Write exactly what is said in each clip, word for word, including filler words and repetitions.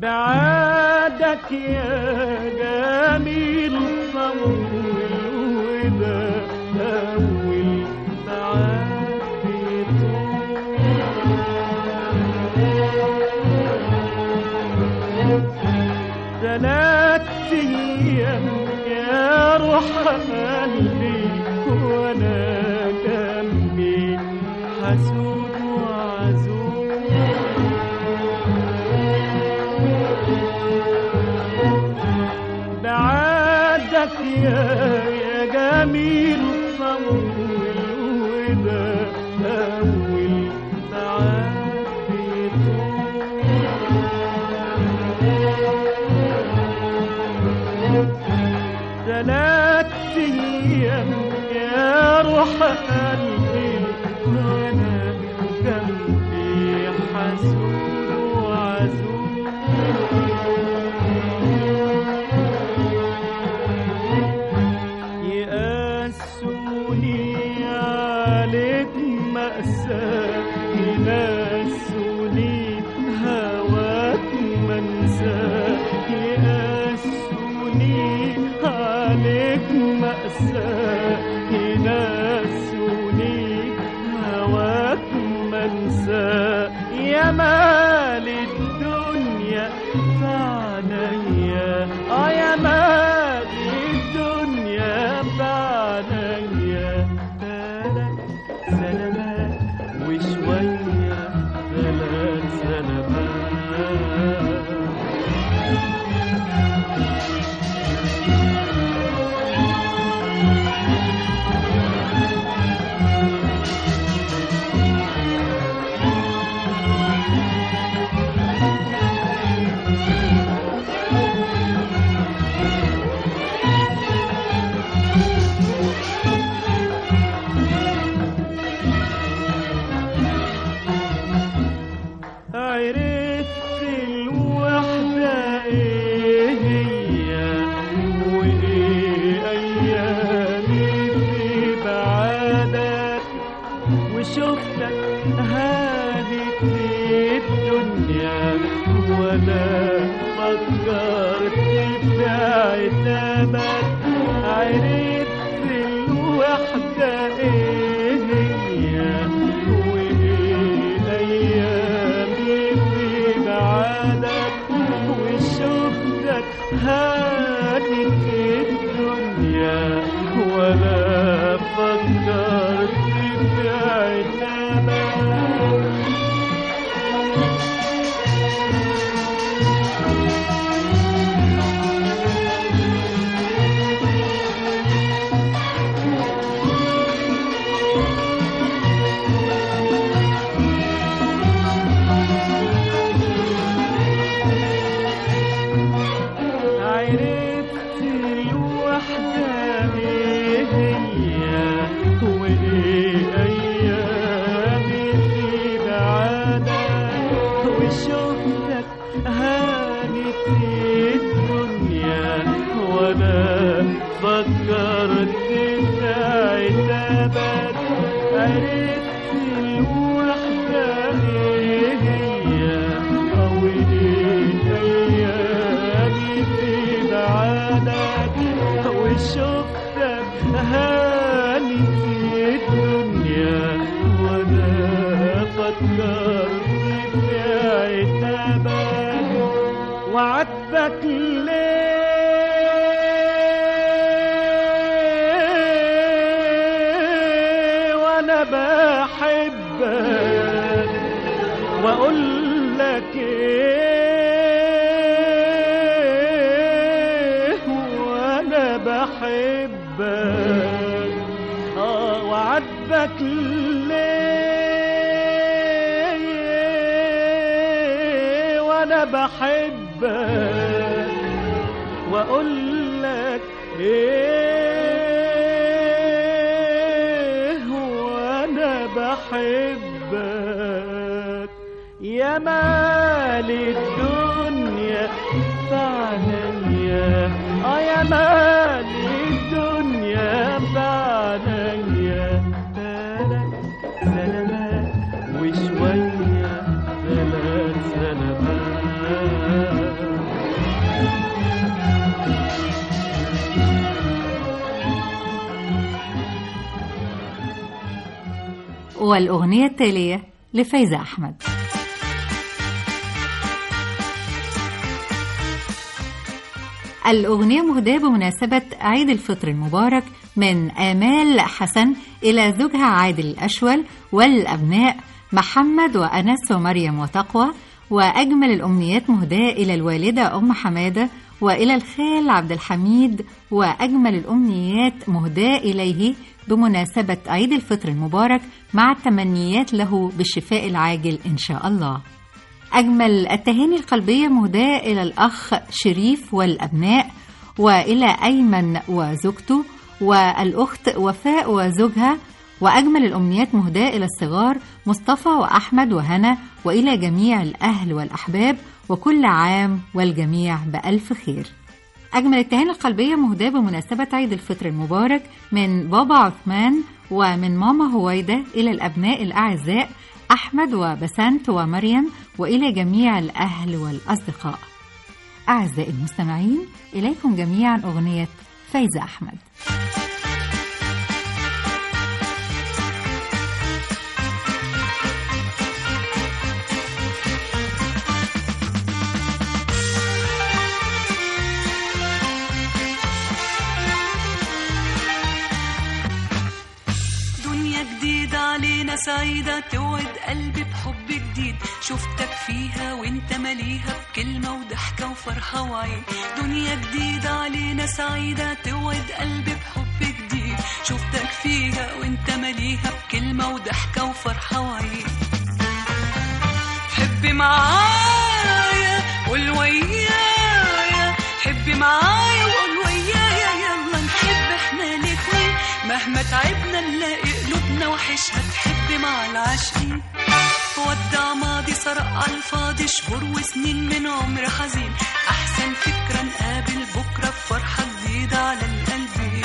بعادك يا جميل طول وده أول بعاد بيطول تلات أيام يا روح قلبي وأنا جنبي حسود وعزول بعادك يا يا جميل طول وده أول بعاد بيطول تلات أيام يا روح قلبي وأنا جنبي حسود وعزول يقاسوني عليك مأساة ينسوني هواك منساه يقاسوني عليك مأساة ينسوني هواك منساه يا مال الدنيا فعنيا اه يا مال الدنيا فعنيا ثلاث سلامات وشوية ثلاث سلامات عرفت الوحدة ايه هي وايه ايامي في بعادك وشفتك هادت الدنيا ولا فكرت في عتابك عرفت الوحدة ايه هي وايه ايامي في بعادك وشفتك هانت الدنيا ولا فكرت في عتابك عرفت الوحدة ايه هي وايه ايامي في بعادك وشفتك هانت الدنيا ولا فكرت في عتابك عرفت الوحدة ايه هي وايه ايامي في بعادك وشفتك هانت الدنيا ولا فكرت في عتابك وعاتبك ليه وانا بحبك واقول لك ايه وانا بحبك اه وعاتبك ليه وانا بحبك واقول لك ايه وانا بحبك يا مال الدنيا فعنيا اه يا مال الدنيا فعنيا ثلاث سلامات وشوية ثلاث سلامات والأغنية التالية لفايزة أحمد. الأغنية مهداة بمناسبة عيد الفطر المبارك من آمال حسن إلى زوجها عادل الأشول والأبناء محمد وأنس ومريم وتقوى، وأجمل الأمنيات مهداة إلى الوالدة أم حمادة وإلى الخال عبد الحميد، وأجمل الأمنيات مهداة إليه بمناسبة عيد الفطر المبارك مع التمنيات له بالشفاء العاجل إن شاء الله. أجمل التهاني القلبية مهداة إلى الأخ شريف والأبناء، وإلى أيمن وزوجته، والأخت وفاء وزوجها، وأجمل الأمنيات مهداة إلى الصغار مصطفى وأحمد وهنا، وإلى جميع الأهل والأحباب، وكل عام والجميع بألف خير. أجمل التهاني القلبية مهداة بمناسبة عيد الفطر المبارك من بابا عثمان ومن ماما هويدة إلى الأبناء الأعزاء أحمد وبسنت ومريم، وإلى جميع الأهل والأصدقاء. أعزائي المستمعين، إليكم جميعا أغنية فايزة أحمد. علينا سعيدة توعد قلبي بحب جديد، شفتك فيها وانت مليها بكلمة وضحكة وفرحة وعين. دنيا جديدة علينا سعيدة توعد قلبي بحب جديد، شفتك فيها وانت مليها بكلمة وضحكة وفرحة وعين. حبي معايا قول ويايا، حبي معايا وقول ويايا، يلا نحب احنا الاتنين مهما تعبنا نلاقي قلوبنا وحشها تحب مع العاشقين. ودع ماضي سرق على الفاضي شهور وسنين من عمر حزين، احسن فكرة نقابل بكرة بفرحة جديدة على القلبين.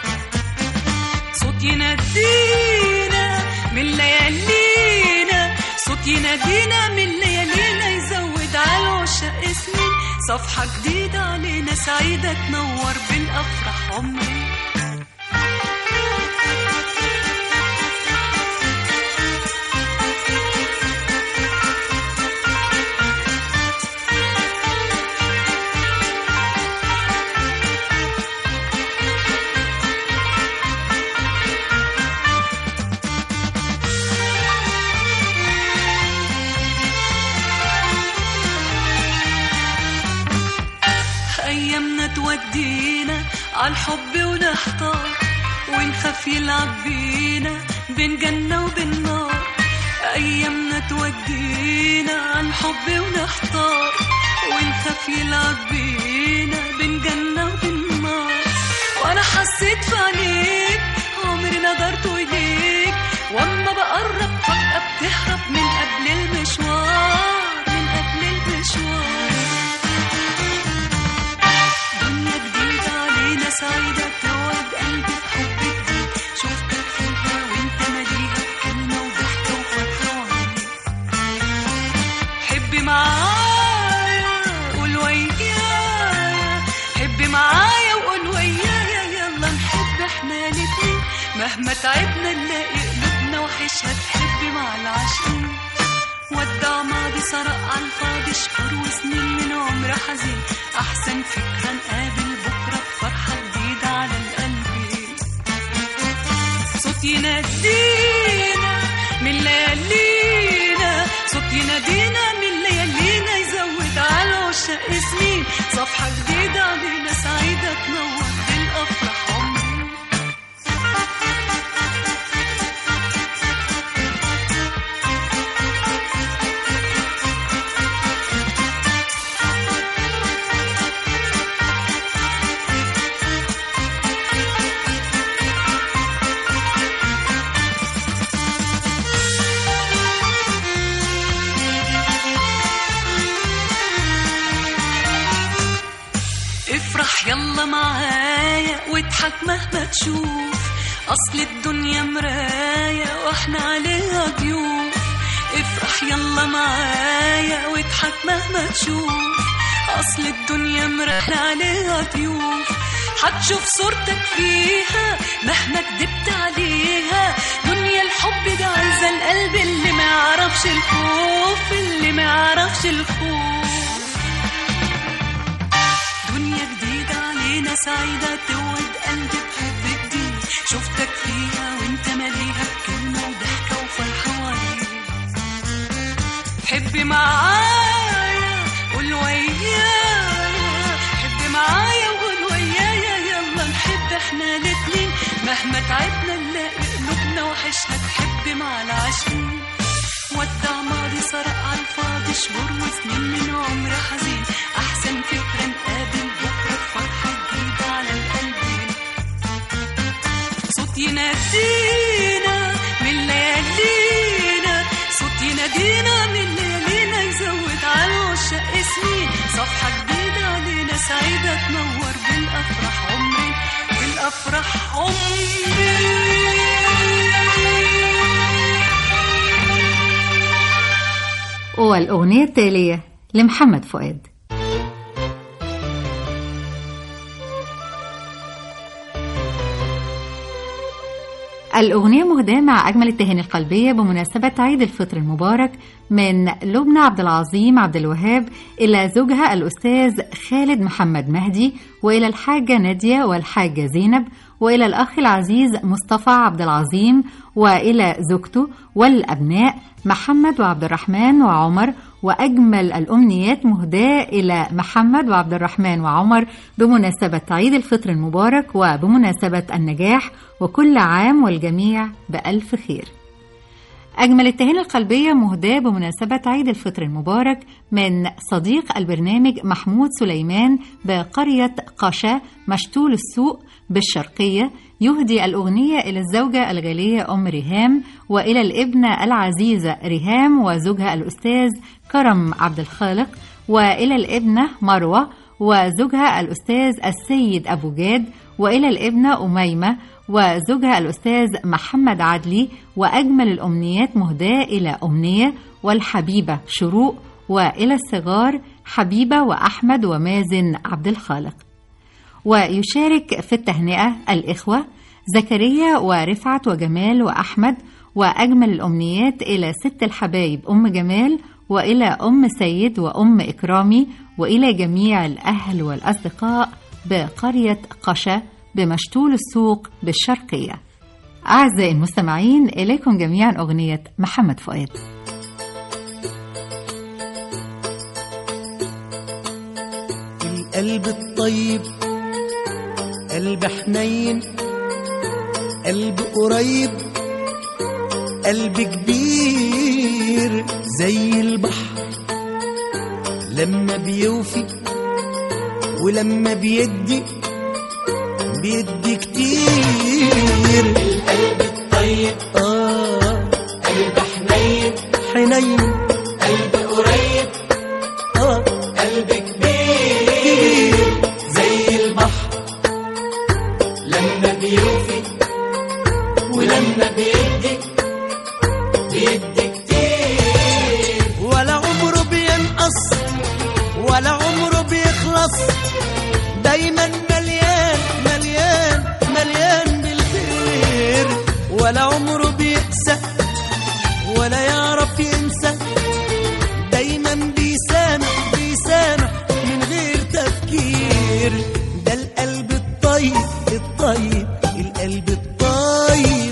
صوت ينادينا من ليالينا، صوت ينادينا من ليالينا، يزود على العشاق سنين. صفحة جديدة علينا سعيدة تنور بالأفراح عمري. أيامنا تودينا عالحب ونحتار، ونخاف يلعب بينا بين جنة وبين نار. أيامنا تودينا عالحب ونحتار، ونخاف يلعب بينا بين جنة وبين نار. وأنا حسيت في عينيك عمري نظرت إليك، وأما بقرب فجأة بتهرب من قبل المشوار، من قبل المشوار. سعيدة توعد قلبي بحب جديد، شفتك فيها وانت مليها بكلمة وضحكة وفرحة وعين. حبي معايا قول ويايا، حبي معايا وقول ويايا، يلا نحب احنا الاتنين مهما تعبنا نلاقي قلوبنا وحشها تحب مع العاشقين. ودع ماضي سرق على الفاضي شهور وسنين من عمر حزين، احسن فكرة نقابل بكرة بفرحة جديدة على القلبين. صوت ينادينا من ليالينا، صوت ينادينا من ليالينا، يزود على العشاق سنين. صفحة جديدة علينا سعيدة تنور بالأفراح عمري. يلا معايا واضحك مهما تشوف، أصل الدنيا مراية وإحنا عليها ضيوف. افرح يلا معايا واضحك مهما تشوف، أصل الدنيا مرحلة عليها ضيوف، حتشوف صورتك فيها مهما كدبت عليها. دنيا الحب دي عايزة القلب اللي ما يعرفش الخوف، اللي ما يعرفش الخوف. دنيا جديدة علينا سعيدة توعد قلبي بحب جديد، شفتك فيها وانت مليها بكلمة وضحكة وفرحة وعيد. حبي معايا قول ويايا، حبي معايا وقول ويايا، يلا نحب احنا الاتنين مهما تعبنا نلاقي قلوبنا وحشنا تحب مع العاشقين. ودع ماضي سرق على الفاضي شهور وسنين من عمر حزين، احسن فكرة نقابل بكرة بفرحة جديدة على القلبين. صوت ينادينا من ليالينا، صوت ينادينا من ليالينا، يزود على العشاق سنين. صفحة جديدة علينا سعيدة تنور بالأفراح عمري، بالأفراح عمري. والأغنية التالية لمحمد فؤاد. الأغنية مهداة مع أجمل التهاني القلبية بمناسبة عيد الفطر المبارك من لبنى عبد العظيم عبد الوهاب إلى زوجها الأستاذ خالد محمد مهدي، وإلى الحاجة نادية والحاجة زينب، وإلى الأخ العزيز مصطفى عبد العظيم، وإلى زوجته والأبناء محمد وعبد الرحمن وعمر. وأجمل الأمنيات مهداة إلى محمد وعبد الرحمن وعمر بمناسبة عيد الفطر المبارك وبمناسبة النجاح، وكل عام والجميع بألف خير. أجمل التهاني القلبية مهداة بمناسبة عيد الفطر المبارك من صديق البرنامج محمود سليمان بقرية قشا مشتول السوق بالشرقية، يهدي الأغنية إلى الزوجة الغالية أم ريهام، وإلى الابنة العزيزة ريهام وزوجها الأستاذ كرم عبد الخالق، وإلى الابنة مروة وزوجها الأستاذ السيد أبو جاد، وإلى الابنة أميمة وزوجها الأستاذ محمد عدلي. وأجمل الأمنيات مهداة إلى أمنية والحبيبة شروق، وإلى الصغار حبيبة وأحمد ومازن عبد الخالق. ويشارك في التهنئة الإخوة زكريا ورفعت وجمال وأحمد. وأجمل الأمنيات إلى ست الحبايب أم جمال، وإلى أم سيد وأم إكرامي، وإلى جميع الأهل والأصدقاء بقرية قشا بمشتول السوق بالشرقية. أعزائي المستمعين، إليكم جميعا أغنية محمد فؤاد. القلب الطيب قلب حنين، قلب قريب، قلب كبير زي البحر، لما بيوفي ولما بيدي بيدي كتير. القلب الطيب آه قلب حنين، حنين قلب قريب، آه قلب كبير زي البحر، لما بيوفي ولما بيدي بيدي كتير. ولا عمره بينقص ولا عمره بيخلص، دايما مليان مليان مليان بالخير. ولا عمره بيقسى ولا يعرف ينسى، دايما بيسامح بيسامح من غير تفكير. ده القلب الطيب الطيب القلب الطيب.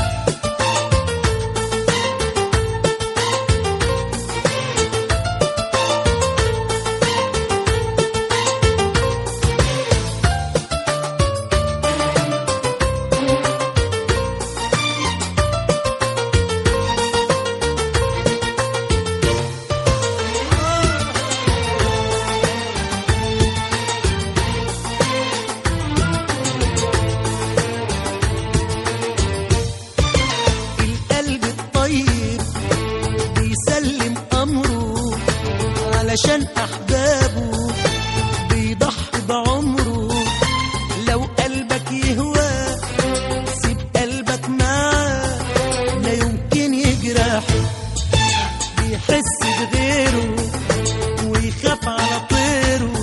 عشان أحبابه بيضحي بعمره. لو قلبك يهوى سيب قلبك معاه، لا يمكن يجرحه، بيحس بغيره ويخاف على طيره.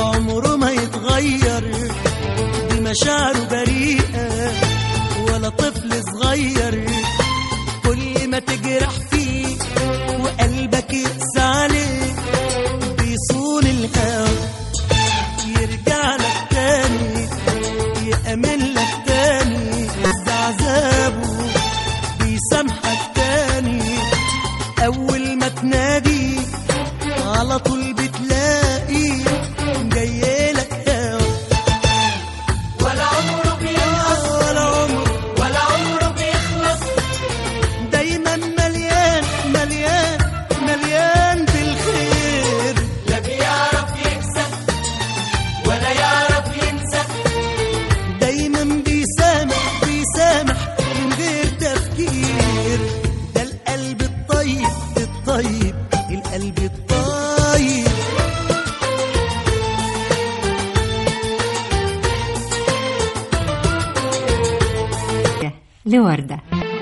عمره ما يتغير، دي مشاعره بريئة ولا طفل صغير. كل ما تجرح فيه وقلبك يقسى عليه بيصون الهوى، يرجع لك تاني يأمن لك تاني يهز عذابه بيسامحك تاني. أول ما تنادي على طول بتلاقي جايلك هوا، ولا عمره بيخلص ولا عمره ولا عمره بيخلص، دايما مليان مليان مليان بالخير. لا بيعرف يكسب ولا يعرف ينسى، دايما بيسامح بيسامح من غير تفكير. ده القلب الطيب الطيب القلب الطيب. لوردة.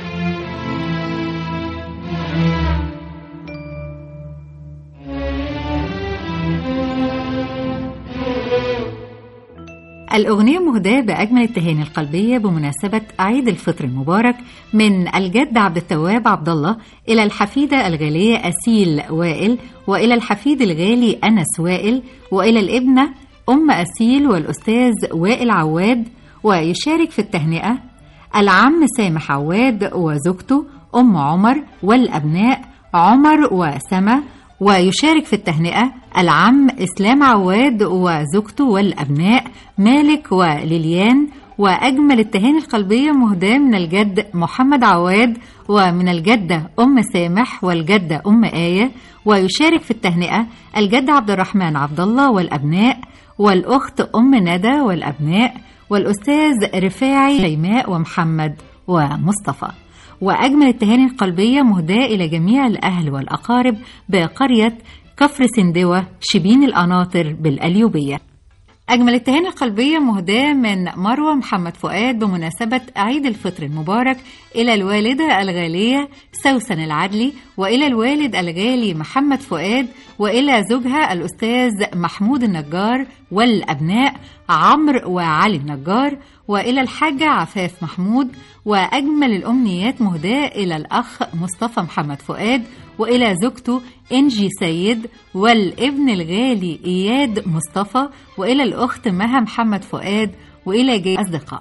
الأغنية مهداة بأجمل التهاني القلبية بمناسبة عيد الفطر المبارك من الجد عبد التواب عبد الله إلى الحفيدة الغالية أسيل وائل، وإلى الحفيد الغالي أنس وائل، وإلى الابنة أم أسيل والأستاذ وائل عواد. ويشارك في التهنئة العم سامح عواد وزوجته أم عمر والأبناء عمر وسما. ويشارك في التهنئة العم إسلام عواد وزوجته والأبناء مالك وليليان. وأجمل التهاني القلبية مهداة من الجد محمد عواد ومن الجدة أم سامح والجدة أم آية. ويشارك في التهنئة الجد عبد الرحمن عبد الله والأبناء، والأخت أم ندى والأبناء، والأستاذ رفاعي شيماء ومحمد ومصطفى. وأجمل التهاني القلبية مهداة إلى جميع الأهل والأقارب بقرية كفر سندوة شبين القناطر بالأليوبية. أجمل التهاني القلبية مهداة من مروة محمد فؤاد بمناسبة عيد الفطر المبارك إلى الوالدة الغالية سوسن العدلي، وإلى الوالد الغالي محمد فؤاد، وإلى زوجها الأستاذ محمود النجار والأبناء عمرو وعلي النجار، وإلى الحاجة عفاف محمود. وأجمل الأمنيات مهداة إلى الأخ مصطفى محمد فؤاد، وإلى زوجته إنجي سيد، والابن الغالي إياد مصطفى، وإلى الأخت مها محمد فؤاد، وإلى جي أصدقاء.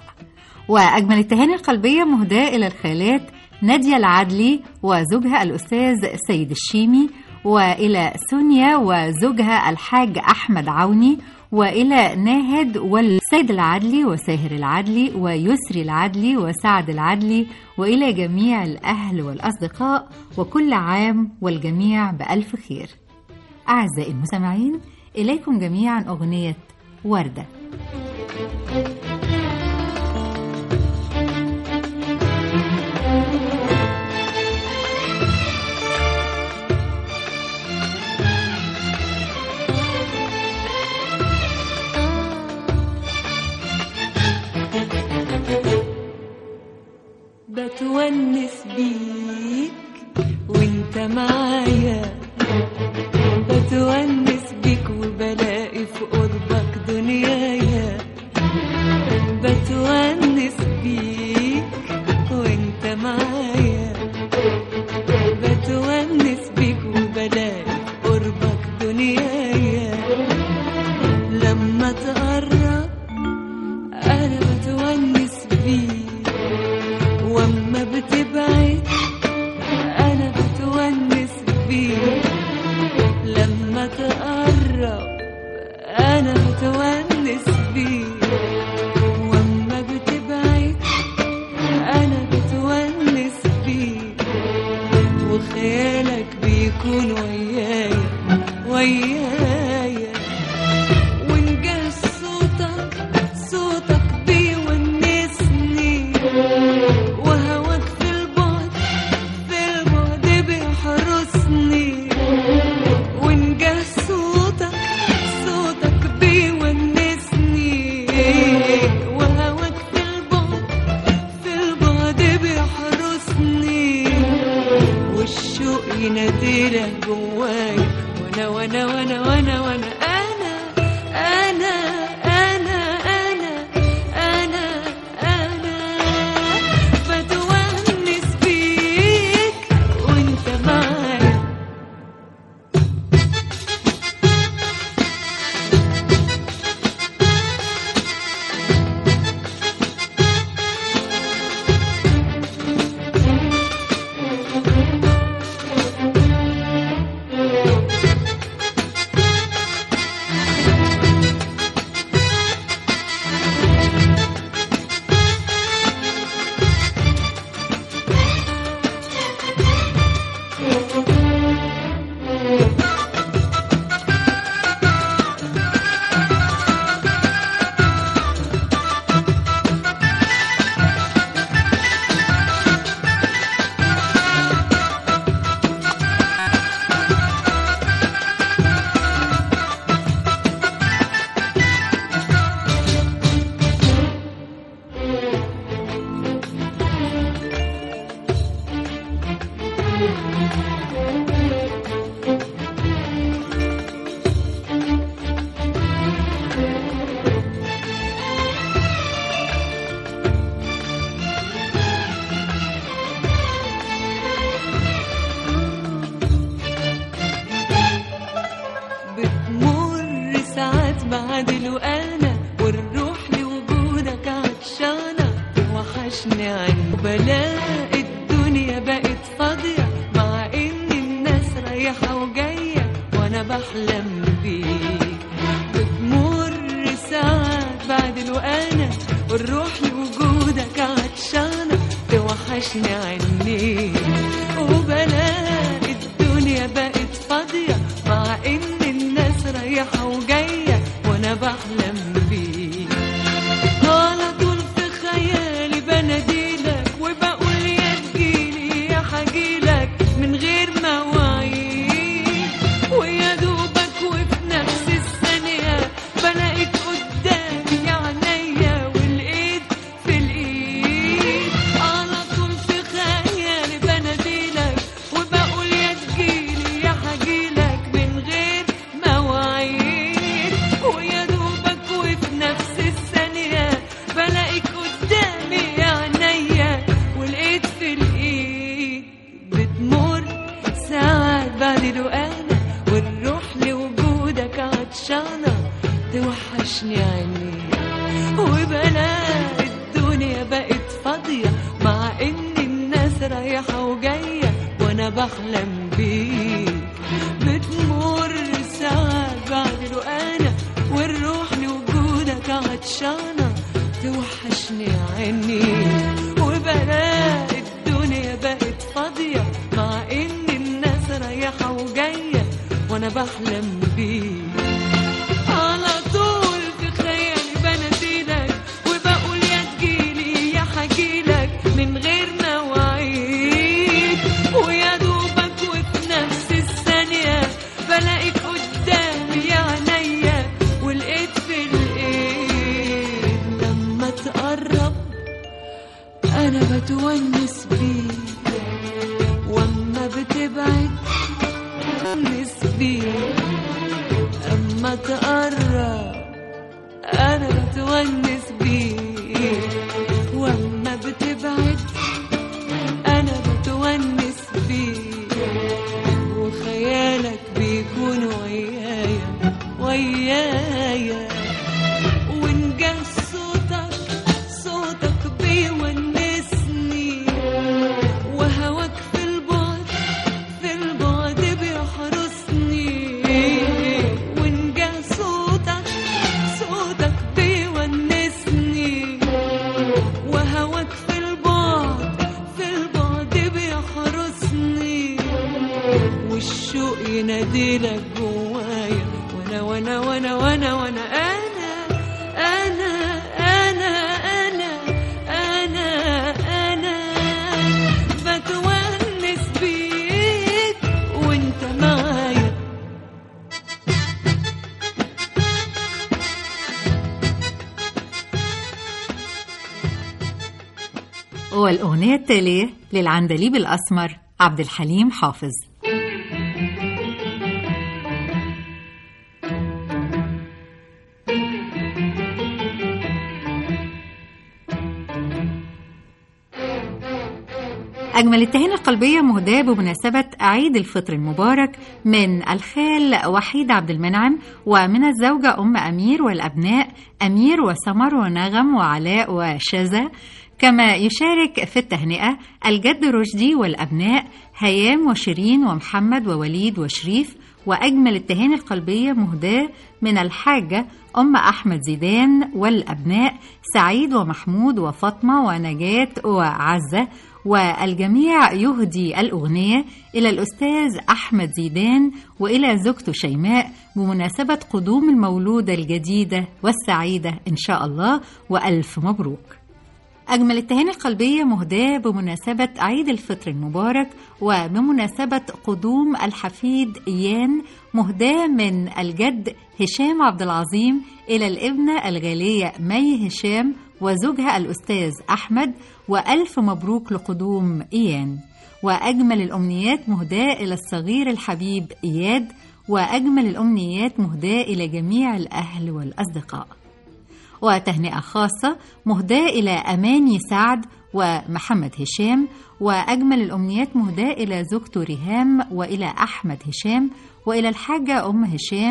وأجمل التهاني القلبية مهداة إلى الخالات نادية العدلي وزوجها الأستاذ سيد الشيمي، وإلى سونيا وزوجها الحاج أحمد عوني، وإلى ناهد والسيد العدلي وساهر العدلي ويسري العدلي وسعد العدلي، وإلى جميع الأهل والأصدقاء، وكل عام والجميع بألف خير. أعزائي المستمعين، إليكم جميعا أغنية وردة. بتونس بيك وانت معايا، بتونس بيك وبلاقي في قربك دنيايا، بتونس بيك وانت معايا، بتونس بيك وبلاقي في قربك دنيايا. لما تقرب انا بتونس بيك، واما بتبعد انا بتونس بيك. لما تقرب انا بتونس بيك، واما بتبعد انا بتونس بيك. وخيالك بيكون ويايا ويايا، ونجاه صوتك صوتك بيونسني، وهواك في البعد في البعد بيحرسني. ونجاه صوتك صوتك بيونسني، وبلاقي الدنيا بقت فاضية مع ان الناس رايحة وجاية وانا بحلم بيك. بتمر ساعات بعد الوقانة والروح لوجودك عطشانة توحشني عينيك. وبلاقي الدنيا بقت فاضية مع ان الناس رايحة وجاية وانا بحلم بيك. على طول في خيالي بناديلك وبقول يا تجيلي يا حجيلك من غير مواعيد، ويا دوبك وفي نفس الثانية بلاقيك قدامي عينيا والايد في الايد. على طول في خيالي بناديلك وبقول يا تجيلي يا حجيلك من غير مواعيد، ويا دوبك وفي نفس الثانية بلاقيك قدامي عينيا والايد في الايد. بتمر ساعات بعد الوقانة والروح لوجودك عطشانة توحشني عينيك. وبلاقي الدنيا بقت فاضية مع ان الناس رايحة وجاية وانا بحلم بيك. بتمر ساعات بعد الوقانة والروح لوجودك عطشانة توحشني عينيك. وبلاقي الدنيا بقت فاضية مع ان الناس رايحة وجاية وانا بحلم بيك. على طول في خيالي بناديلك وبقول يا تجيلي يا حجيلك من غير مواعيد، ويا دوبك وفي نفس الثانية بلاقيك قدامي عينيا والايد في الايد. لما تقرب انا بتونس بيك، واما بتبعد بتونس بيك. اما تقرب انا بتونس بيك، واما بتبعد انا بتونس بيك. وخيالك بيكون ويايا ويايا، وإن جه صوتك صوتك بيونسني، وهواك في البعد في البعد بيحرسني. وإن جه صوتك صوتك بيونسني، وهواك في البعد في البعد بيحرسني. والشوق يناديلك جوايا وانا وانا وانا وانا وانا انا انا انا انا انا انا بتونس بيك وانت معايا. والأغنية التالية للعندليب الأسمر عبد الحليم حافظ. أجمل التهاني القلبية مهداة بمناسبة عيد الفطر المبارك من الخال وحيد عبد المنعم، ومن الزوجة أم أمير والأبناء أمير وسمر ونغم وعلاء وشذا. كما يشارك في التهنئة الجد رشدي والأبناء هيام وشيرين ومحمد ووليد وشريف. وأجمل التهاني القلبية مهداة من الحاجة أم أحمد زيدان والأبناء سعيد ومحمود وفاطمة ونجاة وعزة. والجميع يهدي الأغنية إلى الأستاذ أحمد زيدان وإلى زوجته شيماء بمناسبة قدوم المولودة الجديدة والسعيدة إن شاء الله، وألف مبروك. أجمل التهاني القلبية مهداة بمناسبة عيد الفطر المبارك وبمناسبة قدوم الحفيد إيان، مهداة من الجد هشام عبد العظيم إلى الابنة الغالية مي هشام وزوجها الأستاذ أحمد، وألف مبروك لقدوم إيان. وأجمل الأمنيات مهداة إلى الصغير الحبيب إياد، وأجمل الأمنيات مهداة إلى جميع الأهل والأصدقاء. وتهنئة خاصة مهداة إلى أماني سعد ومحمد هشام، وأجمل الأمنيات مهداة إلى زوجته ريهام وإلى أحمد هشام وإلى الحاجة أم هشام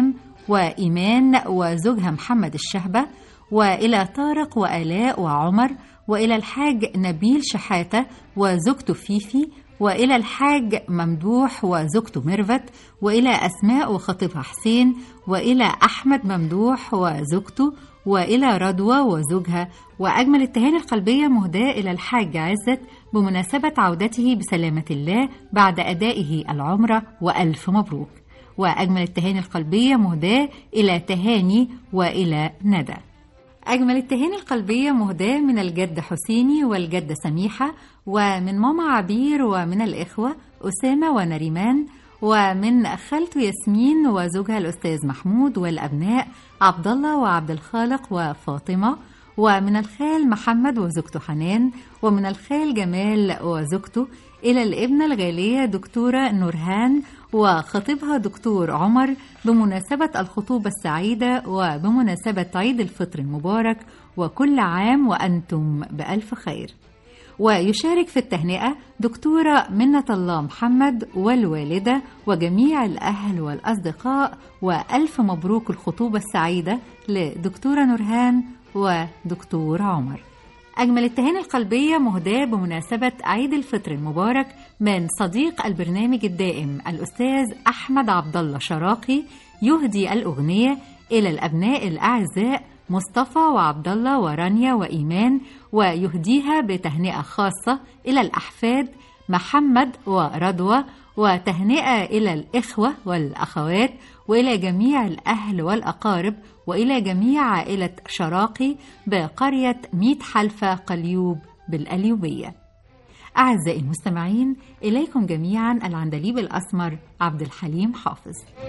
وإيمان وزوجها محمد الشهبة، وإلى طارق وآلاء وعمر، وإلى الحاج نبيل شحاتة وزوجته فيفي، وإلى الحاج ممدوح وزوجته ميرفت، وإلى أسماء وخطيبها حسين، وإلى أحمد ممدوح وزوجته، وإلى رضوى وزوجها. وأجمل التهاني القلبية مهداة إلى الحاج عزت بمناسبة عودته بسلامة الله بعد أدائه العمرة، وألف مبروك. وأجمل التهاني القلبية مهداة إلى تهاني وإلى ندى. أجمل التهاني القلبية مهداة من الجد حسيني والجدة سميحة، ومن ماما عبير، ومن الإخوة أسامة ونريمان، ومن خالته ياسمين وزوجها الأستاذ محمود، والأبناء عبد الله وعبد الخالق وفاطمة، ومن الخال محمد وزوجته حنان، ومن الخال جمال وزوجته، إلى الابنة الغالية دكتورة نورهان وخطيبها دكتور عمر بمناسبة الخطوبة السعيدة وبمناسبة عيد الفطر المبارك، وكل عام وأنتم بألف خير. ويشارك في التهنئة دكتورة منة الله محمد والوالدة وجميع الأهل والأصدقاء، وألف مبروك الخطوبة السعيدة لدكتورة نورهان ودكتور عمر. أجمل التهاني القلبية مهداة بمناسبة عيد الفطر المبارك من صديق البرنامج الدائم الأستاذ أحمد عبد الله شراقي، يهدي الأغنية إلى الأبناء الأعزاء مصطفى وعبد الله ورانيا وإيمان، ويهديها بتهنئة خاصة إلى الأحفاد محمد ورضوى، وتهنئة إلى الإخوة والأخوات، وإلى جميع الأهل والأقارب، وإلى جميع عائلة شراقي بقرية ميت حلفة قليوب بالأليوبية. أعزائي المستمعين، إليكم جميعا العندليب الأسمر عبد الحليم حافظ.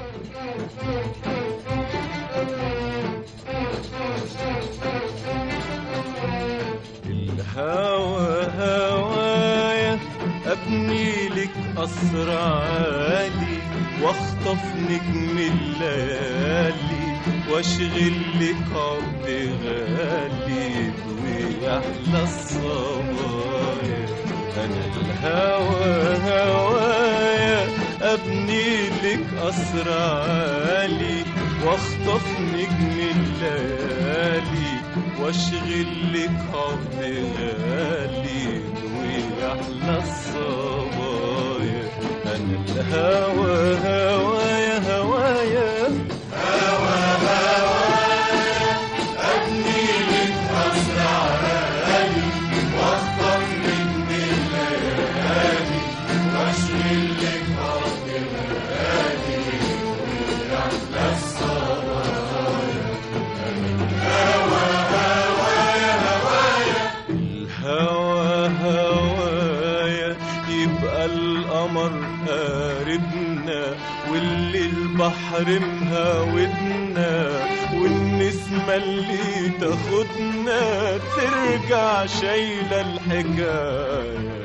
الهوى هوايا أبني لك قصر عالي، واخطف نجم الليالي، واشغل لك عقد غالي ويحلى الصبايا. أنا الهوى هوايا أبني لك قصر عالي، واخطف نجم الليالي، واشغل لك عقد غالي ويحلى الصبايا. أنا الهوى هوايا هوايا هوى هوايا أبني لك قصر عالي، واخطف نجم الليالي، واشغل لك عقد غالي ويحلى الصبايا. الهوى هوايا هوايا الهوى هوايا يبقى القمر قاربنا، واللي البحر مهاودنا، والنسمة اللي تاخدنا ترجع شايلة الحكاية.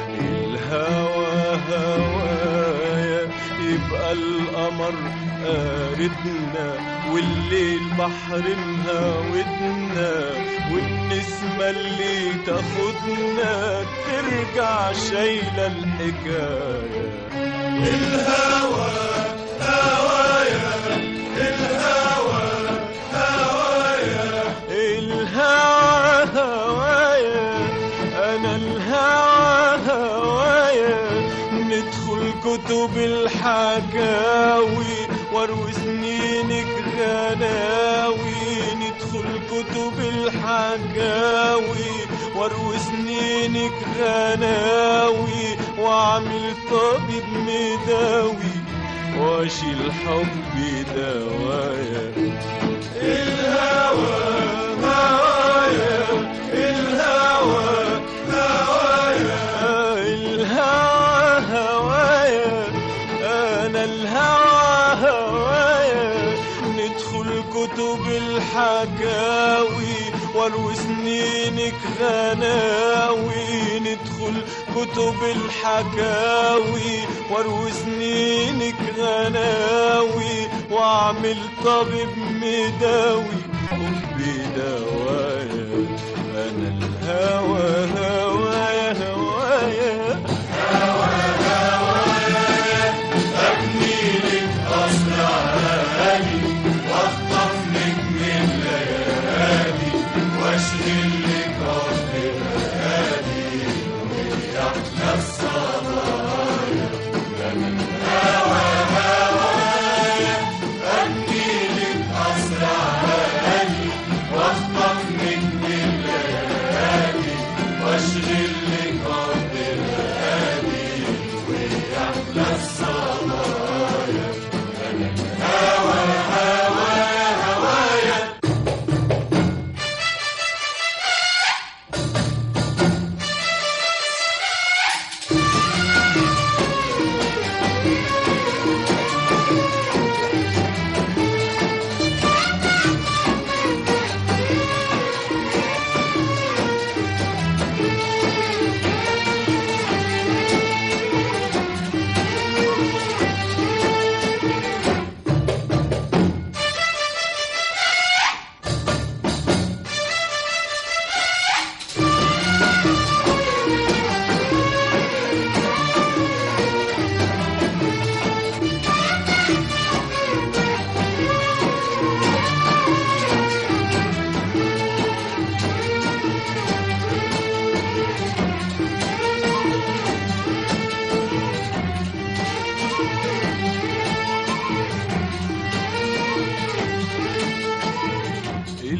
الهوى هوايا يبقى القمر قاربنا، واللي البحر مهاودنا، والنسمة اللي تاخدنا ترجع شايلة الحكاية. الهوى هوايا الهوى هوايا الهوى هوايا أنا الهوى هوايا. ندخل كتب الحكاوي واروي سنينك غناوي، ندخل كتب الحكاوي واروي سنينك غناوي، واعمل طبيب مداوي واشيل حبي دوايا. الهوى هوايا الهوى هوايا الهوى هوايا أنا الهوى هوايا. ندخل كتب الحكاوي واروي سنينك غناوي، ندخل كتب الحكاوي واروي سنينك غناوي، واعمل طبيب مداوي حبي دوايا. انا الهوى هوايا هوايا هوى هوايا ابني لك قصر عالي،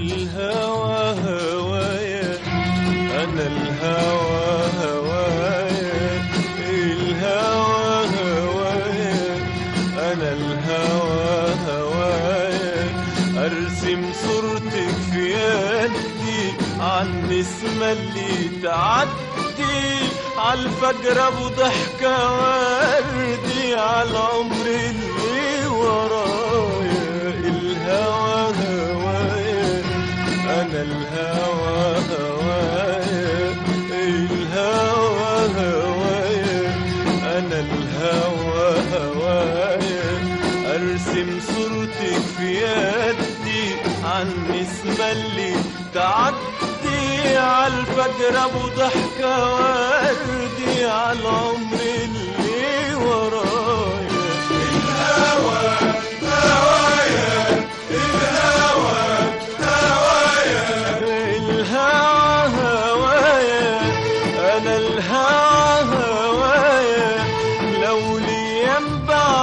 الهوى هوايا أنا الهوى هوايا الهوى هوايا أنا الهوى هوايا أرسم صورتك في يدي عالنسمة اللي تعدي عالفجر أبو ضحكة وردي عالعمر اللي ورايا الهوى هوايا أنا الهوى هوايا الهوى هوايا أنا الهوى هوايا أرسم صورتك في يدي عالنسمة اللي تعدي عالفجر أبو ضحكة وردي عالعمر اللي ورايا الهوى هوايا الهوى هوايا الهوى هوايا أنا الهوى هوايا لو ليام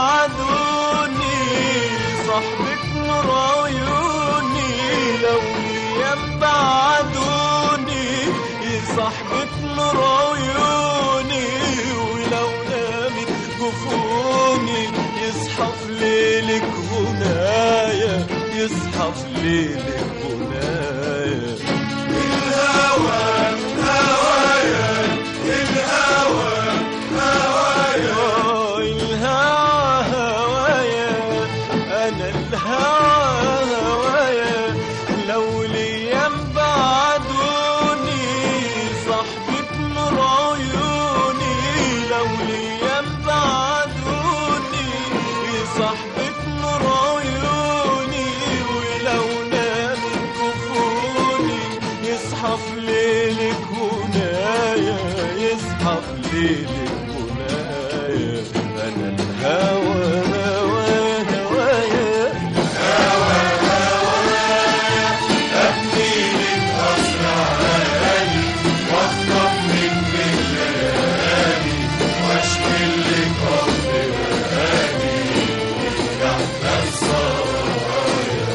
بعدوني صاحبك نور عيوني لو ليام بعدوني صاحبك نور عيوني ولو نامت جفوني يصحى في ليلك غنايا يصحى في ليلك غنايا الهوى هوايا الهوى هوايا الهوى هوايا أنا الهوى هوايا لو ليام بعدوني صاحبك نور عيوني لو ليام بعدوني صاحبك نور عيوني ولو نامت جفوني يصحى في ليلك هنايا يصحى في ليلك هنايا أنا الهوى هوايا هوايا الهوى هوايا أبني لك قصر عالي واخطف لك بالليالي واشكي لك قصر غالي وتحت الصرايا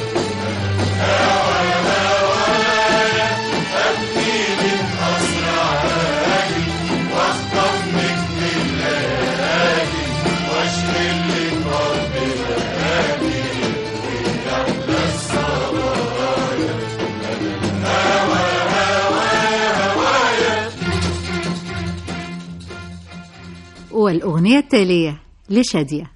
الهوى هوايا أبني لك قصر عالي واخطف لك بالليالي واشكي لك قصر غالي وتحت الصرايا الهوى هوايا هوايا. والأغنية التالية لشادية.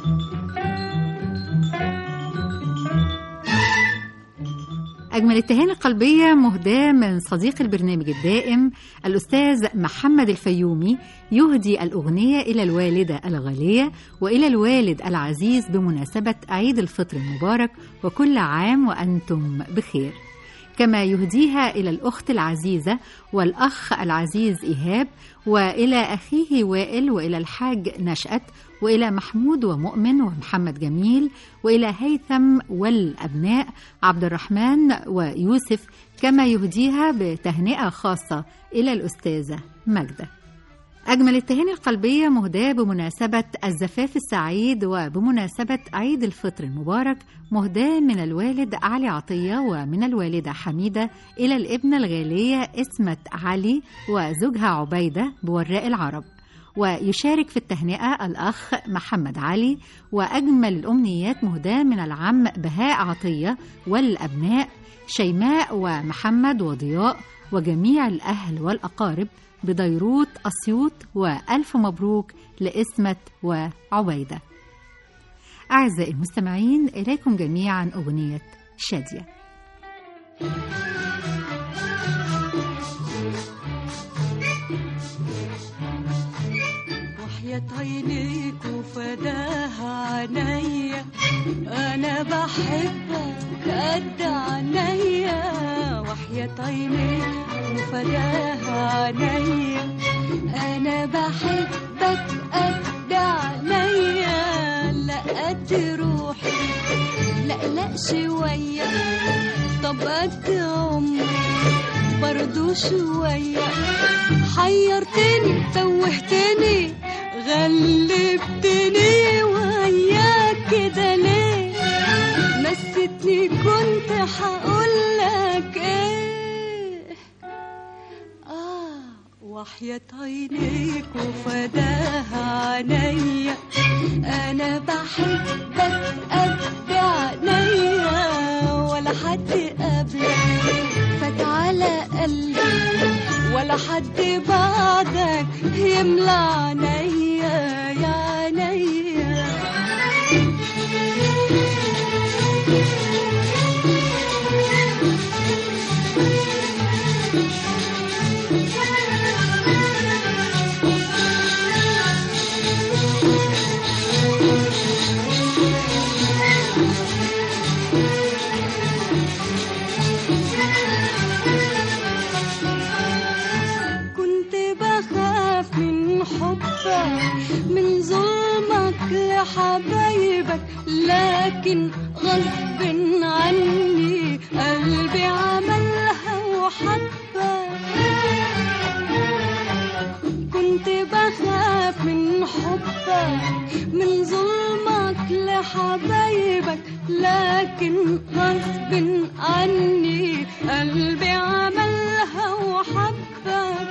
أجمل التهاني القلبية مهداة من صديق البرنامج الدائم الأستاذ محمد الفيومي، يهدي الأغنية إلى الوالدة الغالية وإلى الوالد العزيز بمناسبة عيد الفطر المبارك، وكل عام وأنتم بخير. كما يهديها إلى الأخت العزيزة والأخ العزيز إيهاب، وإلى أخيه وائل، وإلى الحاج نشأت، وإلى محمود ومؤمن ومحمد جميل، وإلى هيثم والأبناء عبد الرحمن ويوسف. كما يهديها بتهنئة خاصة إلى الأستاذة ماجدة. أجمل التهاني القلبية مهداة بمناسبة الزفاف السعيد وبمناسبة عيد الفطر المبارك، مهداة من الوالد علي عطية ومن الوالدة حميدة إلى الابنة الغالية اسمة علي وزوجها عبيدة بوراء العرب. ويشارك في التهنئة الأخ محمد علي. وأجمل الأمنيات مهداة من العم بهاء عطية والأبناء شيماء ومحمد وضياء وجميع الأهل والأقارب بديروت أسيوط، وألف مبروك لإسمة وعبيدة. أعزائي المستمعين، إليكم جميعا أغنية شادية. وحياة عينيك وفداها عينيا أنا بحبك قد عينيا، وحياة عينيك وفداها عينيا أنا بحبك قد عينيا، لا قد روحي لا لا شوية، طب قد عمري برضو شوية، حيرتني توهتني غلبتني وياك كده ليه، نسيتني كنت هقولك وحياة عينيك وفداها عينيا أنا بحبك قد عينيا ولا حد قبلك فات على قلبي ولا حد بعدك يملى عينيا يا عينيا. من ظلمك لحبايبك لكن غصب عني قلبي عملها وحبك. كنت بخاف من حبك من ظلمك لحبايبك لكن غصب عني قلبي عملها وحبك.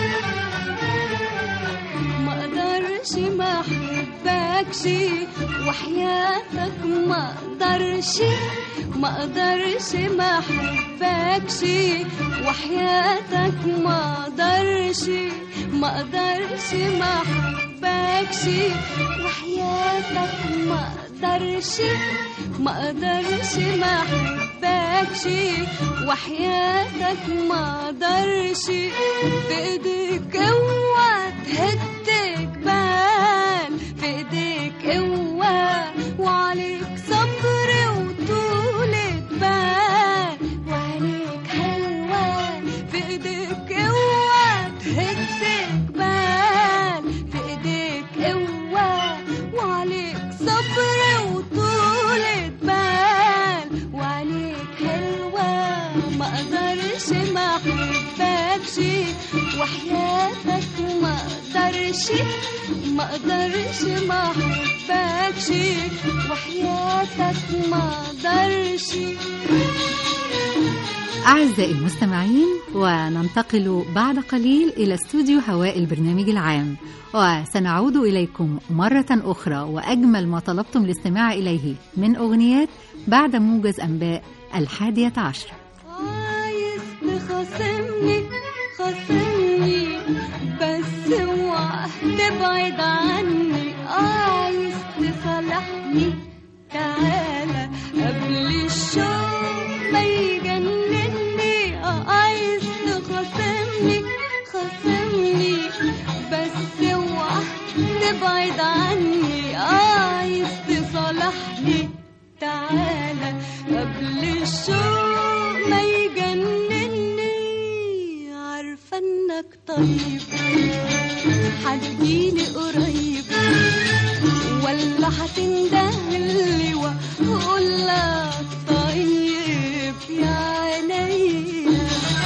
ما احبكش وحياتك ما اقدرش ما اقدرش ما احبكش وحياتك ما اقدرش ما اقدرش ما احبكش وحياتك ما اقدرش ما اقدرش ما احبكش وحياتك ما اقدرش. في ايديك اوعى تهدك بال في ايديك قوة وعليك صبر وطولة بال وعليك حلوة. في ايديك قوة تهدك بال في ايديك قوة وعليك صبر وطولة بال وعليك حلوة. ما اقدرش ما احبكش وحياتك ما اقدرش ما اقدرش ما احبكش وحياتك ما اقدرش. أعزائي المستمعين، وننتقل بعد قليل إلى استوديو هواء البرنامج العام، وسنعود إليكم مرة أخرى وأجمل ما طلبتم الاستماع إليه من أغنيات بعد موجز أنباء الحادية عشر. عايز تخاصمني خاصمني بس اوعى تبعد عني. عايز تصالحني تعالى قبل الشوق ما يجنني. عايز تخاصمني خاصمني بس اوعى تبعد عني. عايز تصالحني تعالى قبل الشوق ما يجنني. عارفة انك طيب هتجيلي قريب ولا هتندهلي واقول لك طيب يا عينيا.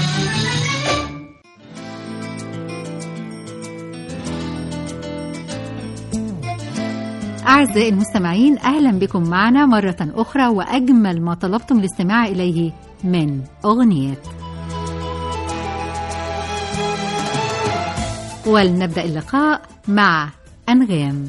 أعزائي المستمعين، أهلا بكم معنا مرة أخرى وأجمل ما طلبتم الاستماع إليه من أغنيات. ولنبدأ اللقاء مع أنغام.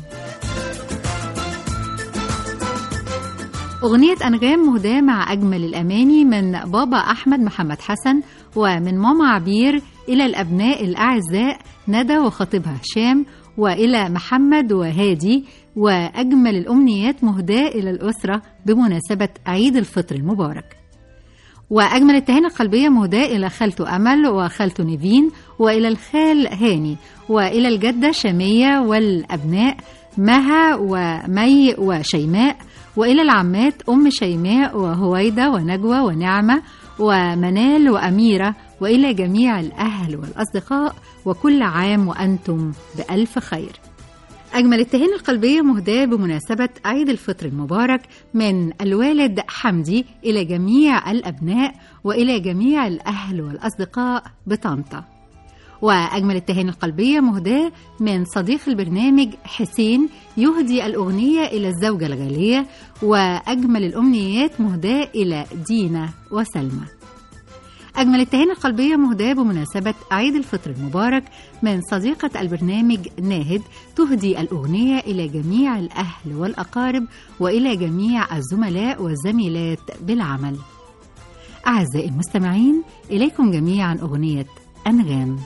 أغنية أنغام مهداة مع أجمل الأماني من بابا أحمد محمد حسن ومن ماما عبير إلى الأبناء الأعزاء ندى وخطيبها هشام وإلى محمد وهادي، وأجمل الأمنيات مهداة إلى الأسرة بمناسبة عيد الفطر المبارك. وأجمل التهاني القلبية مهداة إلى خالته أمل وخالته نيفين وإلى الخال هاني وإلى الجدة شامية والأبناء مها ومي وشيماء وإلى العمات أم شيماء وهويدة ونجوى ونعمة ومنال وأميرة وإلى جميع الأهل والأصدقاء، وكل عام وأنتم بألف خير. أجمل التهاني القلبية مهداة بمناسبة عيد الفطر المبارك من الوالد حمدي إلى جميع الأبناء وإلى جميع الأهل والأصدقاء بطنطا. وأجمل التهاني القلبية مهداة من صديق البرنامج حسين يهدي الأغنية إلى الزوجة الغالية، وأجمل الأمنيات مهداة إلى دينا وسلمى. أجمل التهاني القلبية مهداة بمناسبة عيد الفطر المبارك من صديقة البرنامج ناهد، تهدي الأغنية إلى جميع الأهل والأقارب وإلى جميع الزملاء والزميلات بالعمل. أعزائي المستمعين، إليكم جميعا أغنية أنغام.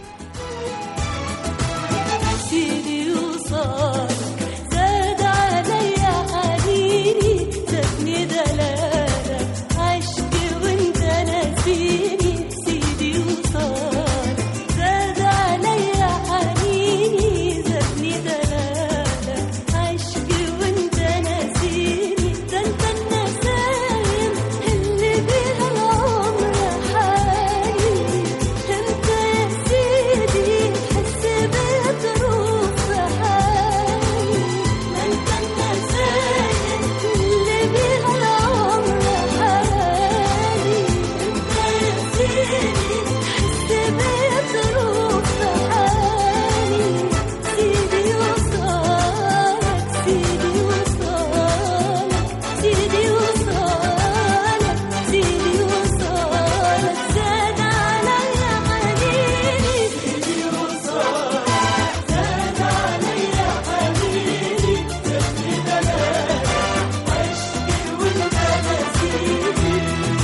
سيدي وصالك زاد علي حنيني، زادني دلالة عشقي وانت ناسيني. سيدي وصالك زاد علي حنيني، زادني دلالة عشقي وانت ناسيني. ده انت النسايم اللي بيها العمر حالي، انت يا سيدي تحس بظروف حالي. انت النسايم اللي بيها العمر حالي، انت يا سيدي تحس بظروف حالي. سيدي وصالك سيدي وصالك سيدي وصالك سيدي وصالك زاد علي حنيني. سيدي وصالك زاد علي حنيني، زادني دلالة عشقي وانت ناسيني.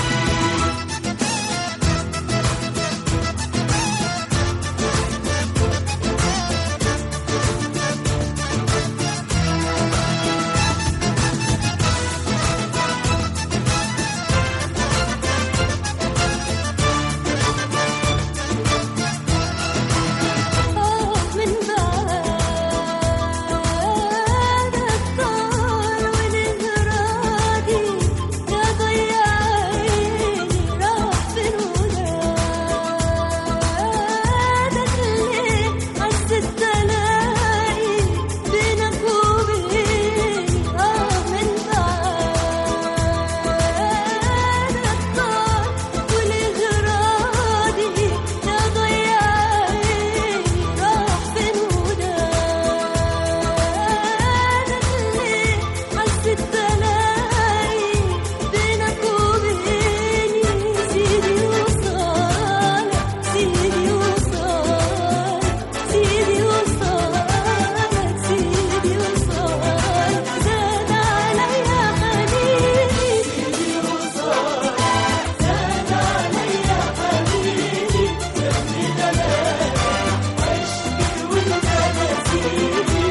آه من بعدك طار والإغراضي، يا ضيع عيني راح فين ولادك ليه؟ عزت تلاقي بينك وبيني. آه من بعدك طار والإغراضي، يا ضيع عيني راح فين ولادك ليه؟ عزت تلاقي بينك وبيني. سيدي وصالك سيدي وصالك سيدي وصالك سيدي وصالك زاد علي حنيني. سيدي وصالك زاد علي حنيني، زادني دلالة عشقي وانت ناسيني.